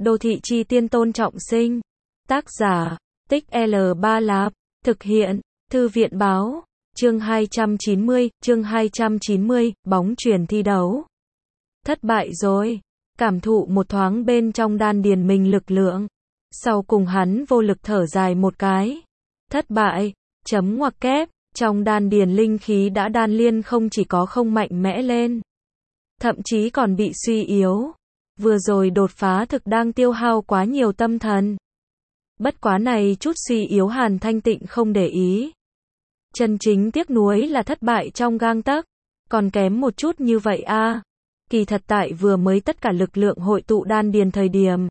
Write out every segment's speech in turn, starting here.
Đô thị chi tiên Tôn Trọng Sinh. Tác giả, Tích L3 Lạp. Thực hiện, Thư viện báo. Chương 290, bóng chuyền thi đấu. Thất bại rồi. Cảm thụ một thoáng bên trong đan điền mình lực lượng. Sau cùng hắn vô lực thở dài một cái. Thất bại, chấm ngoặc kép, trong đan điền linh khí đã đan liên không chỉ có không mạnh mẽ lên, thậm chí còn bị suy yếu. Vừa rồi đột phá thực đang tiêu hao quá nhiều tâm thần. Bất quá này chút suy yếu Hàn Thanh Tịnh không để ý. Chân chính tiếc nuối là thất bại trong gang tấc, còn kém một chút như vậy a. Kỳ thật tại vừa mới tất cả lực lượng hội tụ đan điền thời điểm,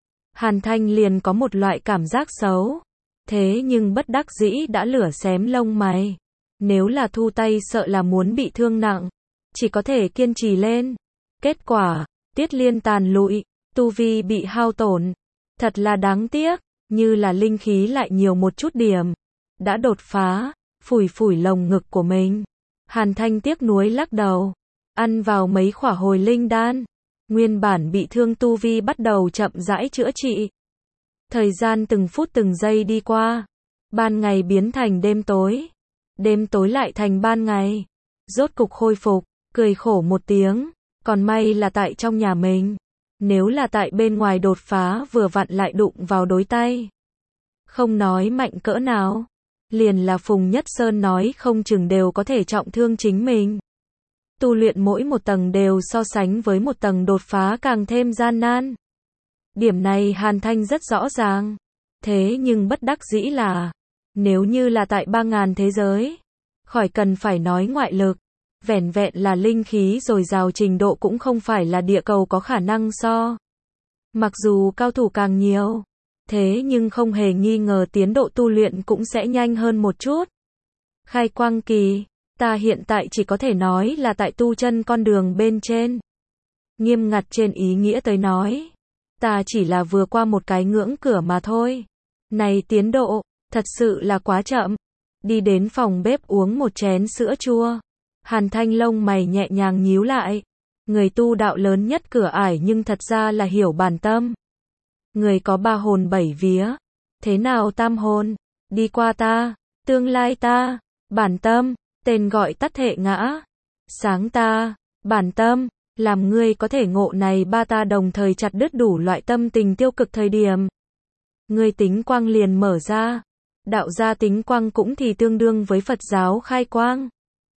Hàn Thanh liền có một loại cảm giác xấu. Thế nhưng bất đắc dĩ đã lửa xém lông mày. Nếu là thu tay sợ là muốn bị thương nặng, chỉ có thể kiên trì lên. Kết quả, Tiết Liên tàn lụi, tu vi bị hao tổn. Thật là đáng tiếc, như là linh khí lại nhiều một chút điểm. Đã đột phá, phủi phủi lồng ngực của mình. Hàn Thanh tiếc nuối lắc đầu. Ăn vào mấy khỏa hồi linh đan. Nguyên bản bị thương tu vi bắt đầu chậm rãi chữa trị. Thời gian từng phút từng giây đi qua. Ban ngày biến thành đêm tối. Đêm tối lại thành ban ngày. Rốt cục khôi phục, cười khổ một tiếng. Còn may là tại trong nhà mình. Nếu là tại bên ngoài đột phá vừa vặn lại đụng vào đối tay. Không nói mạnh cỡ nào. Liền là Phùng Nhất Sơn nói không chừng đều có thể trọng thương chính mình. Tu luyện mỗi một tầng đều so sánh với một tầng đột phá càng thêm gian nan. Điểm này Hàn Thanh rất rõ ràng. Thế nhưng bất đắc dĩ là, nếu như là tại 3.000 thế giới, khỏi cần phải nói ngoại lực, vẻn vẹn là linh khí dồi dào trình độ cũng không phải là địa cầu có khả năng so. Mặc dù cao thủ càng nhiều, thế nhưng không hề nghi ngờ tiến độ tu luyện cũng sẽ nhanh hơn một chút. Khai quang kỳ, ta hiện tại chỉ có thể nói là tại tu chân con đường bên trên. Nghiêm ngặt trên ý nghĩa tới nói, ta chỉ là vừa qua một cái ngưỡng cửa mà thôi. Này tiến độ, thật sự là quá chậm. Đi đến phòng bếp uống một chén sữa chua. Hàn Thanh lông mày nhẹ nhàng nhíu lại. Người tu đạo lớn nhất cửa ải nhưng thật ra là hiểu bản tâm. Người có 3 hồn 7 vía. Thế nào tam hồn? Đi qua ta, tương lai ta, bản tâm, tên gọi tắt hệ ngã. Sáng ta, bản tâm. Làm ngươi có thể ngộ này ba ta đồng thời chặt đứt đủ loại tâm tình tiêu cực thời điểm. Ngươi tính quang liền mở ra. Đạo gia tính quang cũng thì tương đương với Phật giáo khai quang.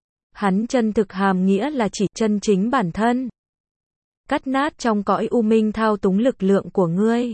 Hắn chân thực hàm nghĩa là chỉ chân chính bản thân. Cắt nát trong cõi u minh thao túng lực lượng của ngươi.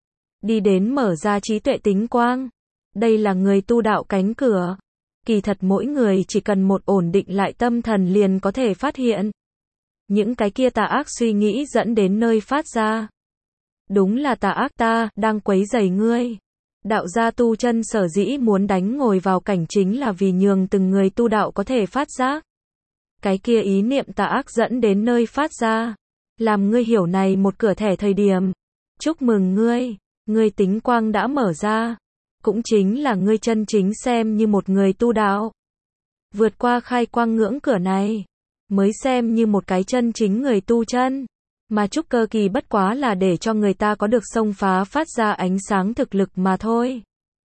Đi đến mở ra trí tuệ tính quang. Đây là người tu đạo cánh cửa. Kỳ thật mỗi người chỉ cần một ổn định lại tâm thần liền có thể phát hiện. Những cái kia tà ác suy nghĩ dẫn đến nơi phát ra. Đúng là tà ác ta, đang quấy rầy ngươi. Đạo gia tu chân sở dĩ muốn đánh ngồi vào cảnh chính là vì nhường từng người tu đạo có thể phát giác. Cái kia ý niệm tà ác dẫn đến nơi phát ra. Làm ngươi hiểu này một cửa thẻ thời điểm. Chúc mừng ngươi tính quang đã mở ra. Cũng chính là ngươi chân chính xem như một người tu đạo. Vượt qua khai quang ngưỡng cửa này. Mới xem như một cái chân chính người tu chân. Mà trúc cơ kỳ bất quá là để cho người ta có được xông phá phát ra ánh sáng thực lực mà thôi.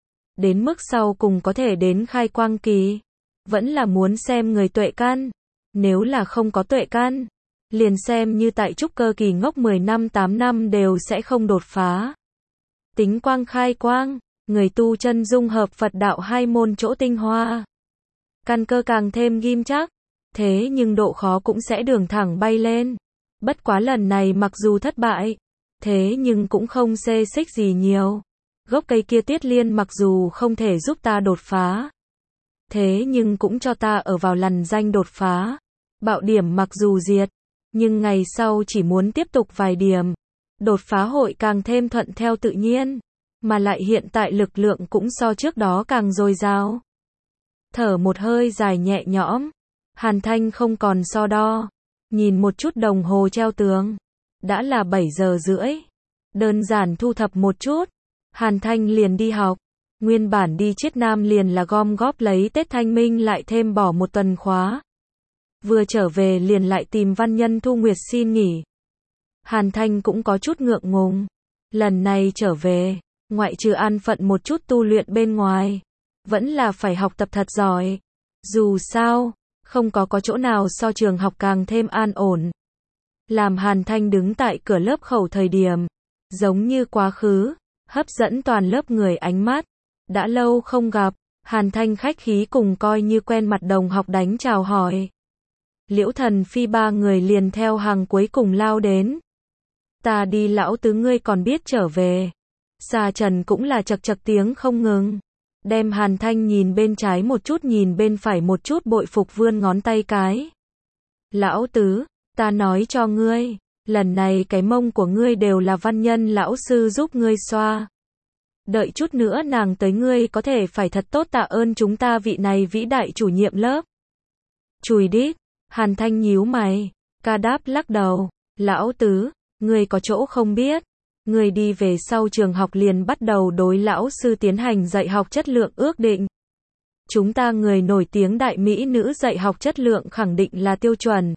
Đến mức sau cùng có thể đến khai quang kỳ. Vẫn là muốn xem người tuệ căn. Nếu là không có tuệ căn, liền xem như tại trúc cơ kỳ ngốc 10 năm 8 năm đều sẽ không đột phá. Tính quang khai quang, người tu chân dung hợp Phật đạo hai môn chỗ tinh hoa. Căn cơ càng thêm ghim chắc. Thế nhưng độ khó cũng sẽ đường thẳng bay lên. Bất quá lần này mặc dù thất bại, thế nhưng cũng không xê xích gì nhiều. Gốc cây kia Tiết Liên mặc dù không thể giúp ta đột phá, thế nhưng cũng cho ta ở vào lằn danh đột phá. Bạo điểm mặc dù diệt, nhưng ngày sau chỉ muốn tiếp tục vài điểm. Đột phá hội càng thêm thuận theo tự nhiên, mà lại hiện tại lực lượng cũng so trước đó càng dồi dào. Thở một hơi dài nhẹ nhõm. Hàn Thanh không còn so đo. Nhìn một chút đồng hồ treo tường. Đã là 7 giờ rưỡi. Đơn giản thu thập một chút. Hàn Thanh liền đi học. Nguyên bản đi Chiết Nam liền là gom góp lấy Tết Thanh Minh lại thêm bỏ một tuần khóa. Vừa trở về liền lại tìm Văn Nhân Thu Nguyệt xin nghỉ. Hàn Thanh cũng có chút ngượng ngùng. Lần này trở về, ngoại trừ an phận một chút tu luyện bên ngoài, vẫn là phải học tập thật giỏi. Dù sao, không có chỗ nào so trường học càng thêm an ổn. Làm Hàn Thanh đứng tại cửa lớp khẩu thời điểm, giống như quá khứ, hấp dẫn toàn lớp người ánh mắt. Đã lâu không gặp, Hàn Thanh khách khí cùng coi như quen mặt đồng học đánh chào hỏi. Liễu Thần Phi ba người liền theo hàng cuối cùng lao đến. Ta đi lão tứ ngươi còn biết trở về. Sa Trần cũng là chật chật tiếng không ngừng. Đem Hàn Thanh nhìn bên trái một chút nhìn bên phải một chút bội phục vươn ngón tay cái. Lão tứ, ta nói cho ngươi, lần này cái mông của ngươi đều là văn nhân lão sư giúp ngươi xoa. Đợi chút nữa nàng tới ngươi có thể phải thật tốt tạ ơn chúng ta vị này vĩ đại chủ nhiệm lớp. Chùi đít, Hàn Thanh nhíu mày, ca đáp lắc đầu, lão tứ, ngươi có chỗ không biết. Ngươi đi về sau trường học liền bắt đầu đối lão sư tiến hành dạy học chất lượng ước định. Chúng ta người nổi tiếng đại mỹ nữ dạy học chất lượng khẳng định là tiêu chuẩn.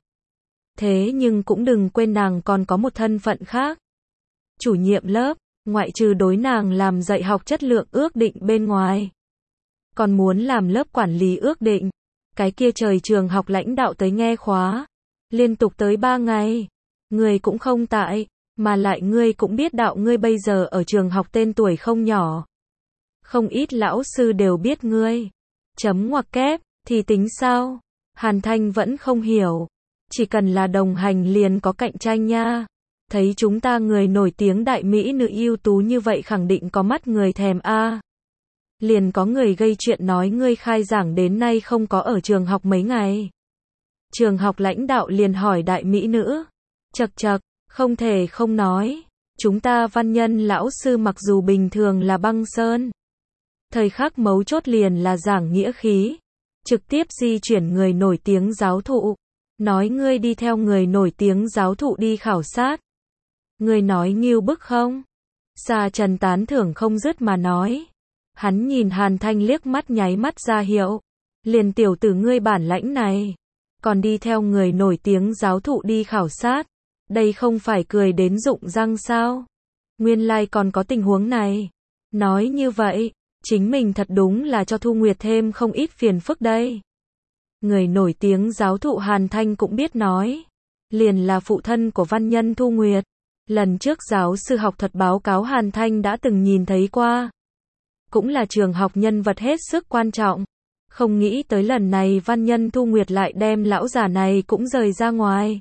Thế nhưng cũng đừng quên nàng còn có một thân phận khác. Chủ nhiệm lớp, ngoại trừ đối nàng làm dạy học chất lượng ước định bên ngoài. Còn muốn làm lớp quản lý ước định. Cái kia trời trường học lãnh đạo tới nghe khóa. Liên tục tới 3 ngày. Người cũng không tại. Mà lại ngươi cũng biết đạo ngươi bây giờ ở trường học tên tuổi không nhỏ. Không ít lão sư đều biết ngươi. Chấm ngoặc kép, thì tính sao? Hàn Thanh vẫn không hiểu. Chỉ cần là đồng hành liền có cạnh tranh nha. Thấy chúng ta người nổi tiếng đại mỹ nữ ưu tú như vậy khẳng định có mắt người thèm a. Liền có người gây chuyện nói ngươi khai giảng đến nay không có ở trường học mấy ngày. Trường học lãnh đạo liền hỏi đại mỹ nữ. Chật chật. Không thể không nói, chúng ta văn nhân lão sư mặc dù bình thường là băng sơn. Thời khắc mấu chốt liền là giảng nghĩa khí, trực tiếp di chuyển người nổi tiếng giáo thụ. Nói ngươi đi theo người nổi tiếng giáo thụ đi khảo sát. Ngươi nói ngưu bức không? Sa Trần tán thưởng không dứt mà nói. Hắn nhìn Hàn Thanh liếc mắt nháy mắt ra hiệu. Liền tiểu tử ngươi bản lãnh này. Còn đi theo người nổi tiếng giáo thụ đi khảo sát. Đây không phải cười đến rụng răng sao? Nguyên lai còn có tình huống này. Nói như vậy, chính mình thật đúng là cho Thu Nguyệt thêm không ít phiền phức đây. Người nổi tiếng giáo thụ Hàn Thanh cũng biết nói. Liền là phụ thân của văn nhân Thu Nguyệt. Lần trước giáo sư học thuật báo cáo Hàn Thanh đã từng nhìn thấy qua. Cũng là trường học nhân vật hết sức quan trọng. Không nghĩ tới lần này văn nhân Thu Nguyệt lại đem lão già này cũng rời ra ngoài.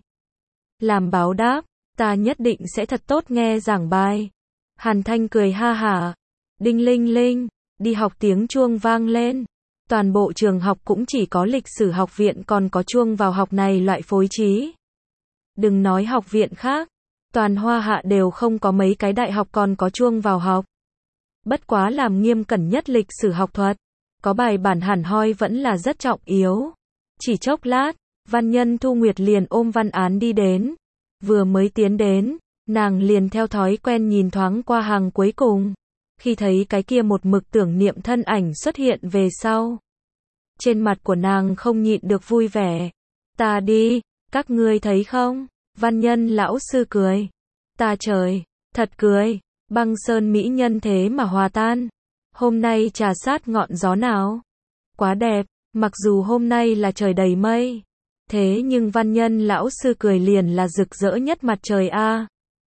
Làm báo đáp, ta nhất định sẽ thật tốt nghe giảng bài. Hàn Thanh cười ha hả. Đinh linh linh, đi học tiếng chuông vang lên. Toàn bộ trường học cũng chỉ có lịch sử học viện còn có chuông vào học này loại phối trí. Đừng nói học viện khác, toàn Hoa Hạ đều không có mấy cái đại học còn có chuông vào học. Bất quá làm nghiêm cẩn nhất lịch sử học thuật, có bài bản hẳn hoi vẫn là rất trọng yếu. Chỉ chốc lát, văn nhân Thu Nguyệt liền ôm văn án đi đến. Vừa mới tiến đến, nàng liền theo thói quen nhìn thoáng qua hàng cuối cùng. Khi thấy cái kia một mực tưởng niệm thân ảnh xuất hiện về sau. Trên mặt của nàng không nhịn được vui vẻ. Ta đi, các ngươi thấy không? Văn nhân lão sư cười. Ta trời, thật cười. Băng sơn mỹ nhân thế mà hòa tan. Hôm nay trà sát ngọn gió nào? Quá đẹp, mặc dù hôm nay là trời đầy mây. Thế nhưng văn nhân lão sư cười liền là rực rỡ nhất mặt trời a.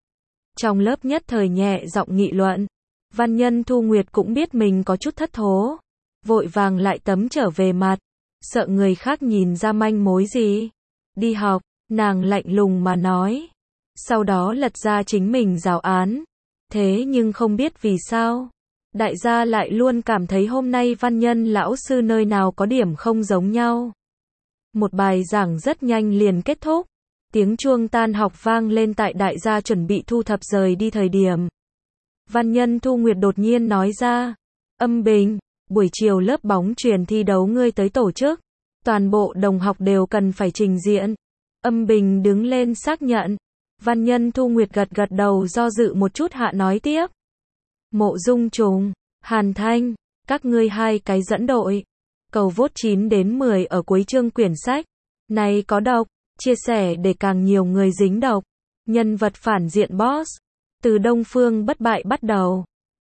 Trong lớp nhất thời nhẹ giọng nghị luận. Văn nhân Thu Nguyệt cũng biết mình có chút thất thố. Vội vàng lại tấm trở về mặt. Sợ người khác nhìn ra manh mối gì. Đi học, nàng lạnh lùng mà nói. Sau đó lật ra chính mình giáo án. Thế nhưng không biết vì sao. Đại gia lại luôn cảm thấy hôm nay văn nhân lão sư nơi nào có điểm không giống nhau. Một bài giảng rất nhanh liền kết thúc. Tiếng chuông tan học vang lên tại đại gia chuẩn bị thu thập rời đi thời điểm. Văn nhân Thu Nguyệt đột nhiên nói ra. Âm Bình, buổi chiều lớp bóng chuyền thi đấu ngươi tới tổ chức. Toàn bộ đồng học đều cần phải trình diện. Âm Bình đứng lên xác nhận. Văn nhân Thu Nguyệt gật gật đầu do dự một chút hạ nói tiếp. Mộ Dung Trùng, Hàn Thanh, các ngươi hai cái dẫn đội. Cầu vote 9 đến 10 ở cuối chương quyển sách. Này có độc, chia sẻ để càng nhiều người dính độc. Nhân vật phản diện boss. Từ Đông Phương bất bại bắt đầu.